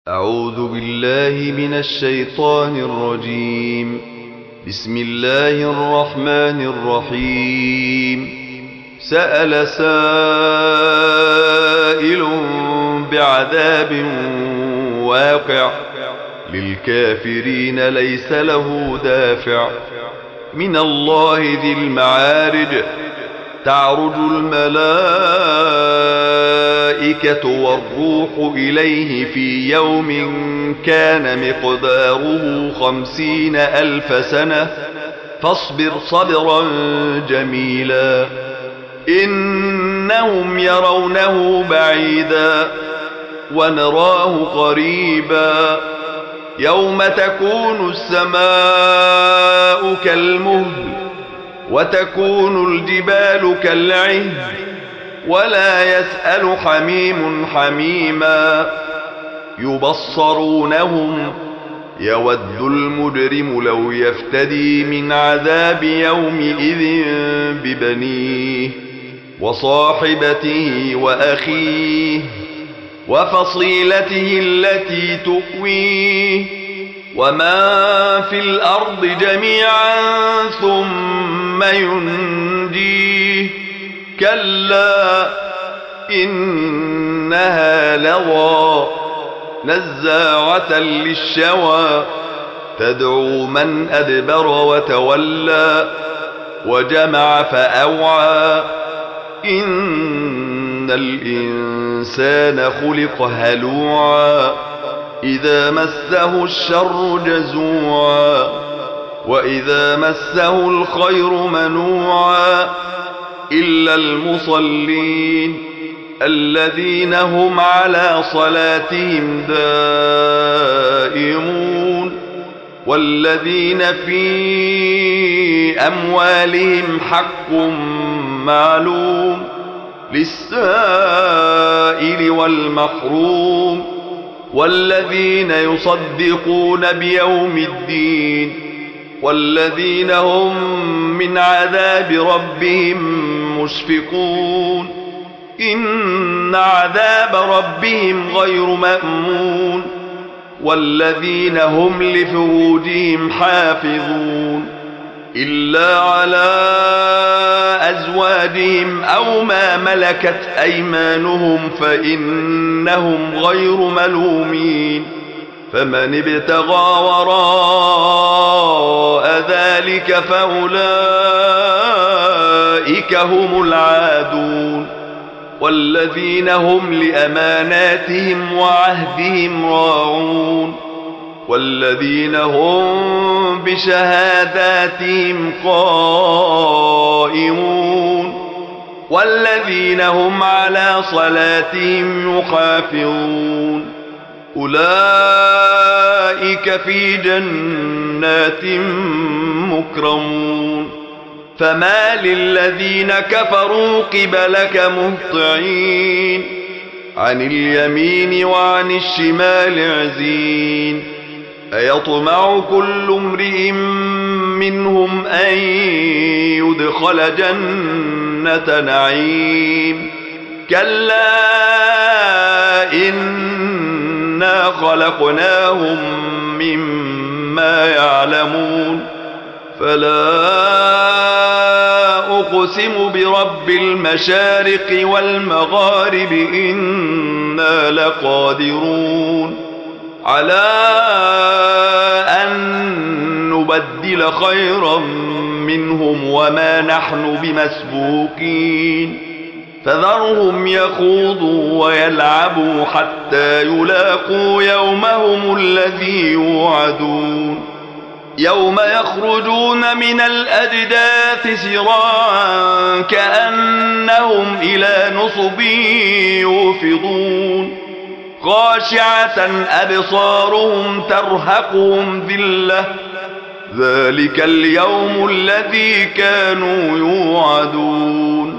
أعوذ بالله من الشيطان الرجيم. بسم الله الرحمن الرحيم. سأل سائل بعذاب واقع للكافرين ليس له دافع من الله ذي المعارج. تعرج الملائكة والروح إليه في يوم كان مقداره 50,000 سنة فاصبر صبرا جميلا إنهم يرونه بعيدا ونراه قريبا يوم تكون السماء كالمهل وتكون الجبال كالعهن ولا يسأل حميم حميما يبصرونهم يود المجرم لو يفتدي من عذاب يومئذ ببنيه وصاحبته وأخيه وفصيلته التي تؤويه ومن في الأرض جميعا ثم ينجيه كلا إنها لظى نزاعة للشوى تدعو من أدبر وتولى وجمع فأوعى إن الإنسان خلق هلوعا إذا مسه الشر جزوعا وإذا مسه الخير منوعا إلا المصلين الذين هم على صلاتهم دائمون والذين في أموالهم حق معلوم للسائل والمحروم والذين يصدقون بيوم الدين والذين هم من عذاب ربهم مشفقون إن عذاب ربهم غير مأمون والذين هم لفروجهم حافظون إلا على أزواجهم أو ما ملكت أيمانهم فإنهم غير ملومين فمن ابتغى وراء ذلك فأولئك هم العادون والذين هم لأماناتهم وعهدهم راعون والذين هم بشهاداتهم قائمون والذين هم على صلاتهم يحافظون أولئك في جنات مكرمون فما للذين كفروا قبلك مهطعين عن اليمين وعن الشمال عزين أيطمع كل امرئ منهم أن يدخل جنة نعيم كلا إنا خلقناهم مما يعلمون فلا أقسم برب المشارق والمغارب إنا لقادرون على أن نبدل خيرا منهم وما نحن بمسبوقين فذرهم يخوضوا ويلعبوا حتى يلاقوا يومهم الذي يوعدون يوم يخرجون من الأجداث سراعا كأنهم إلى نصب يوفضون خاشعة أبصارهم ترهقهم ذلة ذلك اليوم الذي كانوا يوعدون